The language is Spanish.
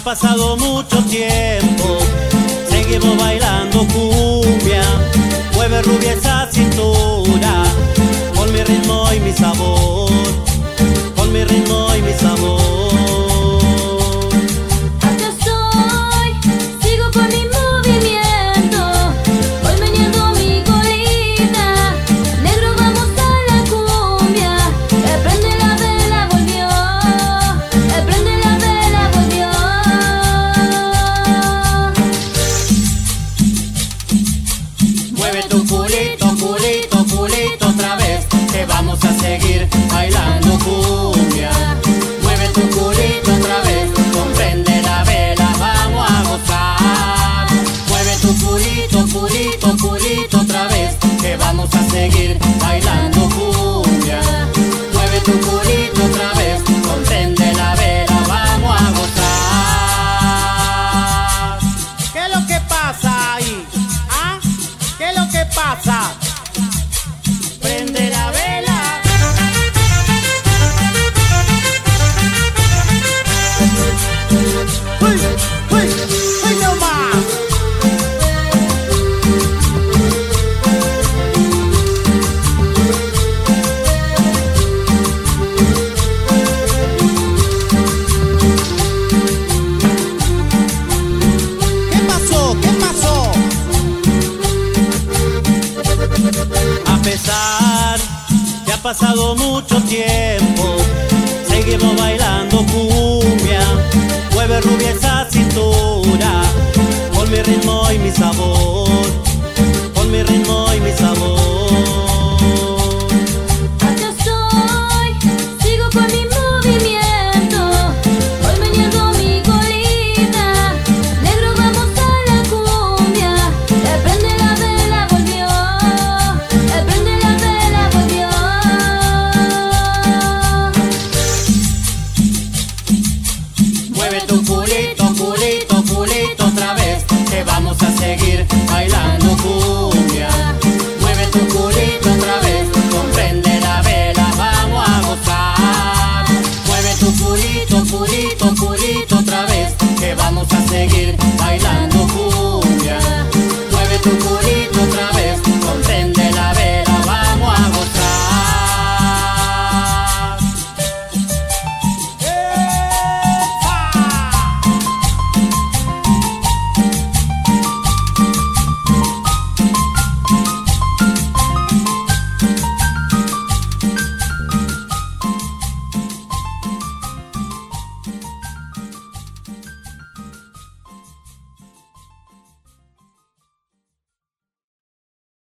pasado mucho tiempo, seguimos bailando cumbia. Mueve rubia esa cintura, con mi ritmo y mi sabor, con mi ritmo y mi sabor. Acá estoy, sigo con mi movimiento, voy meneando mi colita. Negro, vamos a la cumbia, prende la vela, volvió, prende la vela, volvió. Mueve tu culito, culito, culito otra vez, que vamos a seguir bailando cumbia. Mueve tu culito otra vez, comprende la vela, vamos a gozar. Mueve tu culito, culito, culito otra vez, que vamos a seguir bailando cumbia. Mueve tu culito otra vez, comprende la vela, vamos a gozar. ¿Qué es lo que pasa ahí? ¿Ah? ¿Qué es lo que pasa? Prende la vela. ¡Uy! ¡Uy! ¡Uy no más! ¿Qué pasó? ¿Qué pasó? A pesar que ha pasado mucho tiempo, seguimos bailando cumbia. Mueve rubia esa cintura, con mi ritmo y mi sabor.